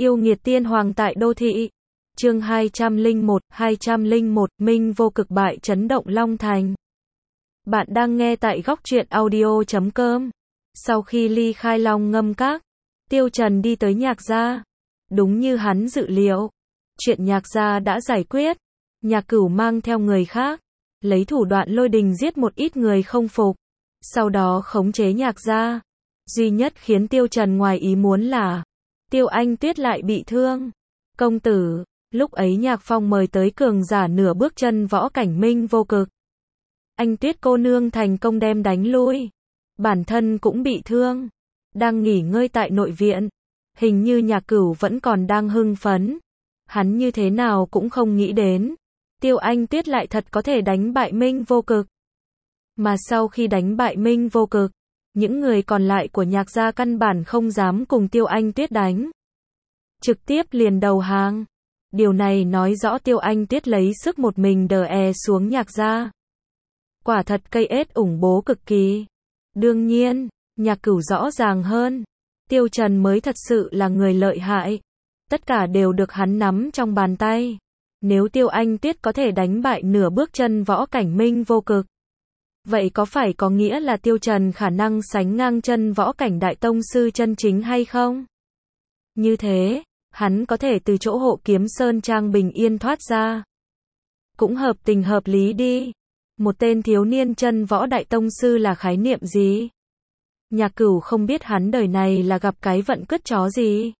Yêu nghiệt tiên hoàng tại đô thị. Chương 201, Minh vô cực bại chấn động Long Thành. Bạn đang nghe tại góc truyện audio.com. Sau khi ly khai Long Ngâm Các, Tiêu Trần đi tới Nhạc gia. Đúng như hắn dự liệu, chuyện Nhạc gia đã giải quyết. Nhạc Cửu mang theo người khác, lấy thủ đoạn lôi đình giết một ít người không phục, sau đó khống chế Nhạc gia. Duy nhất khiến Tiêu Trần ngoài ý muốn là Tiêu Anh Tuyết lại bị thương. Công tử, lúc ấy Nhạc Phong mời tới cường giả nửa bước chân võ cảnh Minh vô cực. Anh Tuyết cô nương thành công đem đánh lui, bản thân cũng bị thương, đang nghỉ ngơi tại nội viện. Hình như Nhạc Cửu vẫn còn đang hưng phấn. Hắn như thế nào cũng không nghĩ đến, Tiêu Anh Tuyết lại thật có thể đánh bại Minh vô cực. Mà sau khi đánh bại Minh vô cực, những người còn lại của Nhạc gia căn bản không dám cùng Tiêu Anh Tuyết đánh, trực tiếp liền đầu hàng. Điều này nói rõ Tiêu Anh Tuyết lấy sức một mình đè xuống Nhạc gia. Quả thật cây ết ủng bố cực kỳ. Đương nhiên, Nhạc Cửu rõ ràng hơn, Tiêu Trần mới thật sự là người lợi hại. Tất cả đều được hắn nắm trong bàn tay. Nếu Tiêu Anh Tuyết có thể đánh bại nửa bước chân võ cảnh Minh vô cực, vậy có phải có nghĩa là Tiêu Trần khả năng sánh ngang chân võ cảnh đại tông sư chân chính hay không? Như thế, hắn có thể từ chỗ Hộ Kiếm Sơn Trang bình yên thoát ra. Cũng hợp tình hợp lý đi. Một tên thiếu niên chân võ đại tông sư là khái niệm gì? Nhạc Cửu không biết hắn đời này là gặp cái vận cứt chó gì,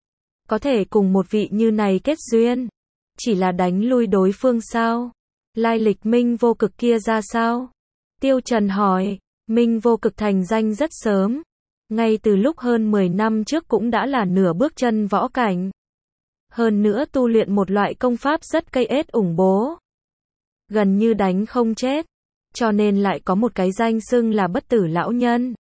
có thể cùng một vị như này kết duyên. Chỉ là đánh lui đối phương sao? Lai lịch Minh vô cực kia ra sao? Tiêu Trần hỏi. Minh vô cực thành danh rất sớm, ngay từ lúc hơn 10 năm trước cũng đã là nửa bước chân võ cảnh. Hơn nữa tu luyện một loại công pháp rất cây ết ủng bố, gần như đánh không chết, cho nên lại có một cái danh xưng là bất tử lão nhân.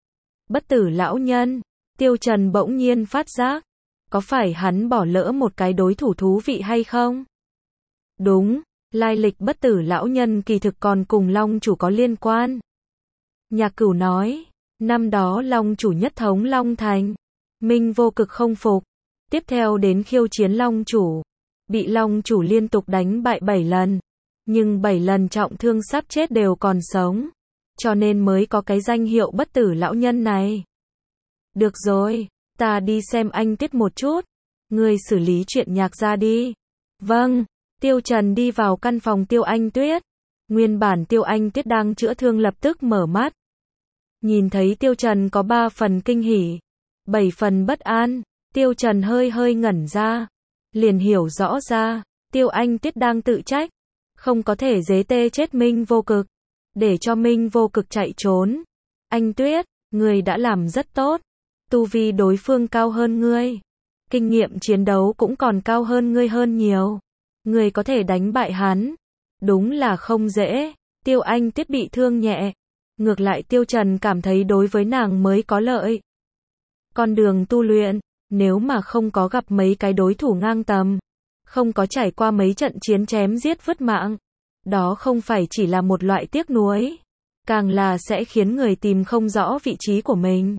Bất tử lão nhân, Tiêu Trần bỗng nhiên phát giác, có phải hắn bỏ lỡ một cái đối thủ thú vị hay không? Đúng, lai lịch bất tử lão nhân kỳ thực còn cùng Long chủ có liên quan. Nhạc Cửu nói, năm đó Long chủ nhất thống Long Thành, Minh vô cực không phục, tiếp theo đến khiêu chiến Long chủ, bị Long chủ liên tục đánh bại 7 lần, nhưng 7 lần trọng thương sắp chết đều còn sống, cho nên mới có cái danh hiệu bất tử lão nhân này. Được rồi, ta đi xem anh Tuyết một chút, ngươi xử lý chuyện Nhạc gia đi. Vâng. Tiêu Trần đi vào căn phòng Tiêu Anh Tuyết. Nguyên bản Tiêu Anh Tuyết đang chữa thương lập tức mở mắt. Nhìn thấy Tiêu Trần có 3 phần kinh hỉ, 7 phần bất an. Tiêu Trần hơi ngẩn ra, liền hiểu rõ ra, Tiêu Anh Tuyết đang tự trách, không có thể giết chết Minh vô cực, để cho Minh vô cực chạy trốn. Anh Tuyết, ngươi đã làm rất tốt, tu vi đối phương cao hơn ngươi, kinh nghiệm chiến đấu cũng còn cao hơn ngươi hơn nhiều. Người có thể đánh bại hắn, đúng là không dễ. Tiêu Anh Tuyết bị thương nhẹ, ngược lại Tiêu Trần cảm thấy đối với nàng mới có lợi. Con đường tu luyện, nếu mà không có gặp mấy cái đối thủ ngang tầm, không có trải qua mấy trận chiến chém giết vứt mạng, đó không phải chỉ là một loại tiếc nuối, càng là sẽ khiến người tìm không rõ vị trí của mình,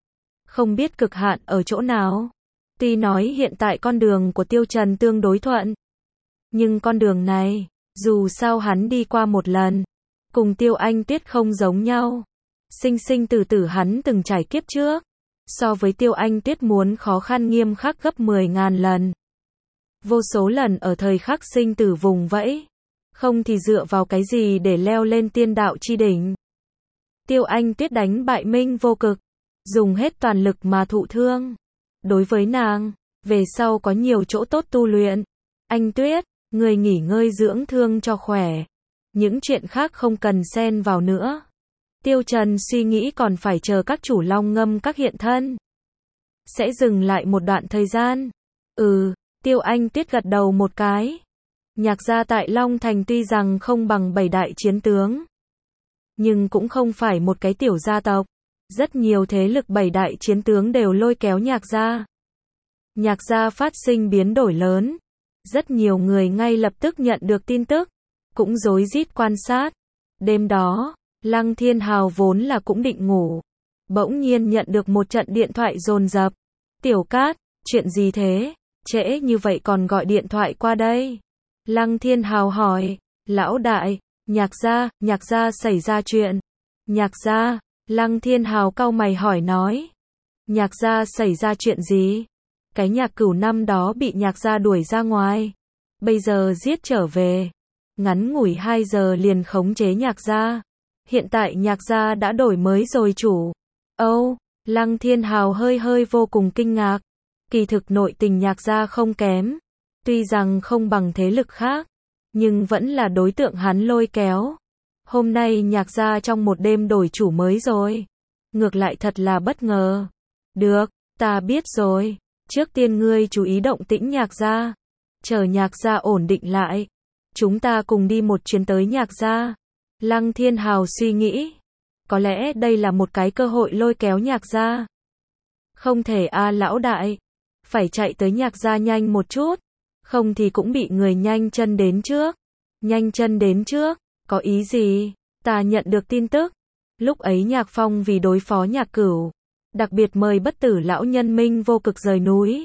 không biết cực hạn ở chỗ nào. Tuy nói hiện tại con đường của Tiêu Trần tương đối thuận, nhưng con đường này, dù sao hắn đi qua một lần, cùng Tiêu Anh Tuyết không giống nhau. Sinh sinh tử tử hắn từng trải kiếp trước, so với Tiêu Anh Tuyết muốn khó khăn nghiêm khắc gấp 10.000 lần. Vô số lần ở thời khắc sinh tử vùng vẫy, không thì dựa vào cái gì để leo lên tiên đạo chi đỉnh. Tiêu Anh Tuyết đánh bại Minh vô cực, dùng hết toàn lực mà thụ thương. Đối với nàng, về sau có nhiều chỗ tốt tu luyện. Anh Tuyết, người nghỉ ngơi dưỡng thương cho khỏe, những chuyện khác không cần xen vào nữa. Tiêu Trần suy nghĩ còn phải chờ các chủ Long Ngâm Các hiện thân, sẽ dừng lại một đoạn thời gian. Tiêu Anh Tuyết gật đầu một cái. Nhạc gia tại Long Thành tuy rằng không bằng 7 đại chiến tướng, nhưng cũng không phải một cái tiểu gia tộc. Rất nhiều thế lực 7 đại chiến tướng đều lôi kéo Nhạc gia. Nhạc gia phát sinh biến đổi lớn. Rất nhiều người ngay lập tức nhận được tin tức, cũng rối rít quan sát. Đêm đó, Lăng Thiên Hào vốn là cũng định ngủ, bỗng nhiên nhận được một trận điện thoại dồn dập. Tiểu Cát, Chuyện gì thế? Trễ như vậy còn gọi điện thoại qua đây. Lăng Thiên Hào hỏi. Lão đại, nhạc gia xảy ra chuyện. Nhạc gia, Lăng Thiên Hào cau mày hỏi nói. Nhạc gia xảy ra chuyện gì? Cái Nhạc Cửu năm đó bị nhạc gia đuổi ra ngoài. Bây giờ giết trở về. Ngắn ngủi 2 giờ liền khống chế nhạc gia. Hiện tại nhạc gia đã đổi mới rồi chủ. Lăng Thiên Hào hơi vô cùng kinh ngạc. Kỳ thực nội tình nhạc gia không kém. Tuy rằng không bằng thế lực khác, nhưng vẫn là đối tượng hắn lôi kéo. Hôm nay nhạc gia trong một đêm đổi chủ mới rồi. Ngược lại thật là bất ngờ. Được, ta biết rồi. Trước tiên ngươi chú ý động tĩnh nhạc gia. Chờ nhạc gia ổn định lại. Chúng ta cùng đi một chuyến tới nhạc gia. Lăng Thiên Hào suy nghĩ. Có lẽ đây là một cái cơ hội lôi kéo nhạc gia. Không thể lão đại. Phải chạy tới nhạc gia nhanh một chút. Không thì cũng bị người nhanh chân đến trước. Nhanh chân đến trước, có ý gì? Ta nhận được tin tức. Lúc ấy Nhạc Phong vì đối phó Nhạc Cửu, đặc biệt mời bất tử lão nhân Minh Vô Cực rời núi.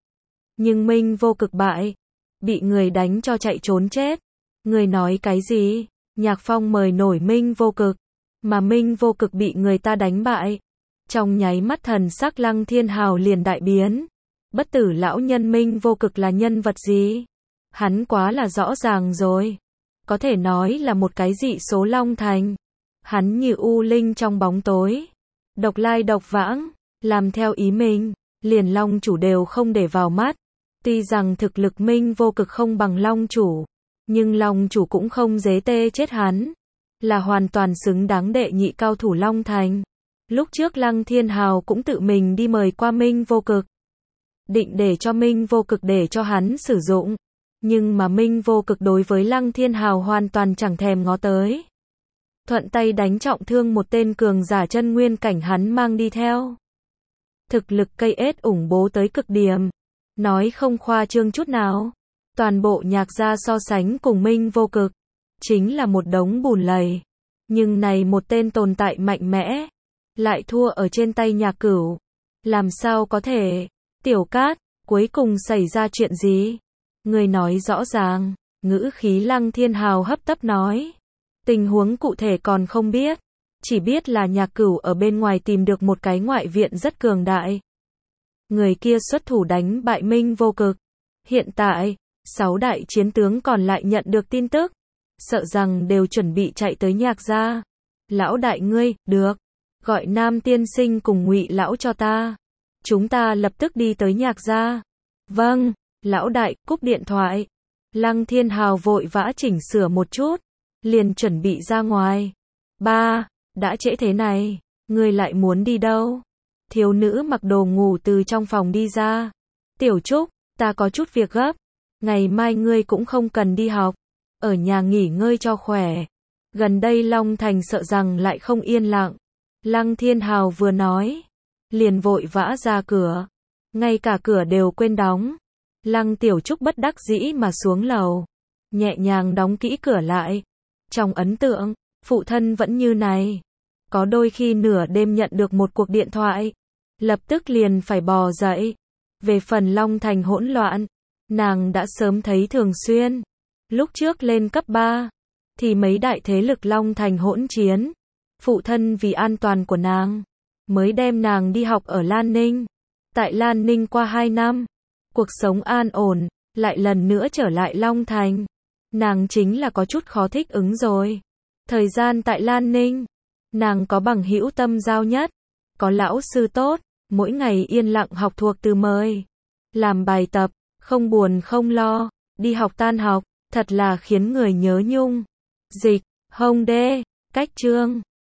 Nhưng Minh Vô Cực bại, bị người đánh cho chạy trốn chết. Người nói cái gì? Nhạc Phong mời nổi Minh Vô Cực, mà Minh Vô Cực bị người ta đánh bại. Trong nháy mắt thần sắc Lăng Thiên Hào liền đại biến. Bất tử lão nhân Minh Vô Cực là nhân vật gì? Hắn quá là rõ ràng rồi. Có thể nói là một cái dị số Long Thành. Hắn như u linh trong bóng tối. Độc lai độc vãng, làm theo ý mình, liền Long chủ đều không để vào mắt. Tuy rằng thực lực Minh Vô Cực không bằng Long chủ, nhưng Long chủ cũng không dễ tê chết hắn. Là hoàn toàn xứng đáng đệ nhị cao thủ Long Thành. Lúc trước Lăng Thiên Hào cũng tự mình đi mời qua Minh Vô Cực. Định để cho Minh Vô Cực để cho hắn sử dụng. Nhưng mà Minh Vô Cực đối với Lăng Thiên Hào hoàn toàn chẳng thèm ngó tới. Thuận tay đánh trọng thương một tên cường giả chân nguyên cảnh hắn mang đi theo. Thực lực cây ết ủng bố tới cực điểm. Nói không khoa trương chút nào. Toàn bộ nhạc gia so sánh cùng Minh Vô Cực. Chính là một đống bùn lầy. Nhưng này một tên tồn tại mạnh mẽ. Lại thua ở trên tay Nhạc Cửu. Làm sao có thể? Tiểu Cát, cuối cùng xảy ra chuyện gì? Người nói rõ ràng. Ngữ khí Lăng Thiên Hào hấp tấp nói. Tình huống cụ thể còn không biết. Chỉ biết là Nhạc Cửu ở bên ngoài tìm được một cái ngoại viện rất cường đại. Người kia xuất thủ đánh bại Minh Vô Cực. Hiện tại, 6 đại chiến tướng còn lại nhận được tin tức. Sợ rằng đều chuẩn bị chạy tới nhạc gia. Lão đại ngươi, được. Gọi Nam tiên sinh cùng Ngụy lão cho ta. Chúng ta lập tức đi tới nhạc gia. Vâng, lão đại, cúp điện thoại. Lăng Thiên Hào vội vã chỉnh sửa một chút. Liền chuẩn bị ra ngoài. Ba, đã trễ thế này. Ngươi lại muốn đi đâu? Thiếu nữ mặc đồ ngủ từ trong phòng đi ra. Tiểu Trúc, ta có chút việc gấp. Ngày mai ngươi cũng không cần đi học. Ở nhà nghỉ ngơi cho khỏe. Gần đây Long Thành sợ rằng lại không yên lặng. Lăng Thiên Hào vừa nói. Liền vội vã ra cửa. Ngay cả cửa đều quên đóng. Lăng Tiểu Trúc bất đắc dĩ mà xuống lầu. Nhẹ nhàng đóng kỹ cửa lại. Trong ấn tượng, phụ thân vẫn như này. Có đôi khi nửa đêm nhận được một cuộc điện thoại. Lập tức liền phải bò dậy. Về phần Long Thành hỗn loạn, nàng đã sớm thấy thường xuyên. Lúc trước lên cấp 3, thì mấy đại thế lực Long Thành hỗn chiến. Phụ thân vì an toàn của nàng, mới đem nàng đi học ở Lan Ninh. Tại Lan Ninh qua 2 năm, cuộc sống an ổn, lại lần nữa trở lại Long Thành. Nàng chính là có chút khó thích ứng rồi. Thời gian tại Lan Ninh, nàng có bằng hữu tâm giao nhất, có lão sư tốt, mỗi ngày yên lặng học thuộc từ mới, làm bài tập, không buồn không lo, đi học tan học, thật là khiến người nhớ nhung. Dịch, Hồng Đê, cách chương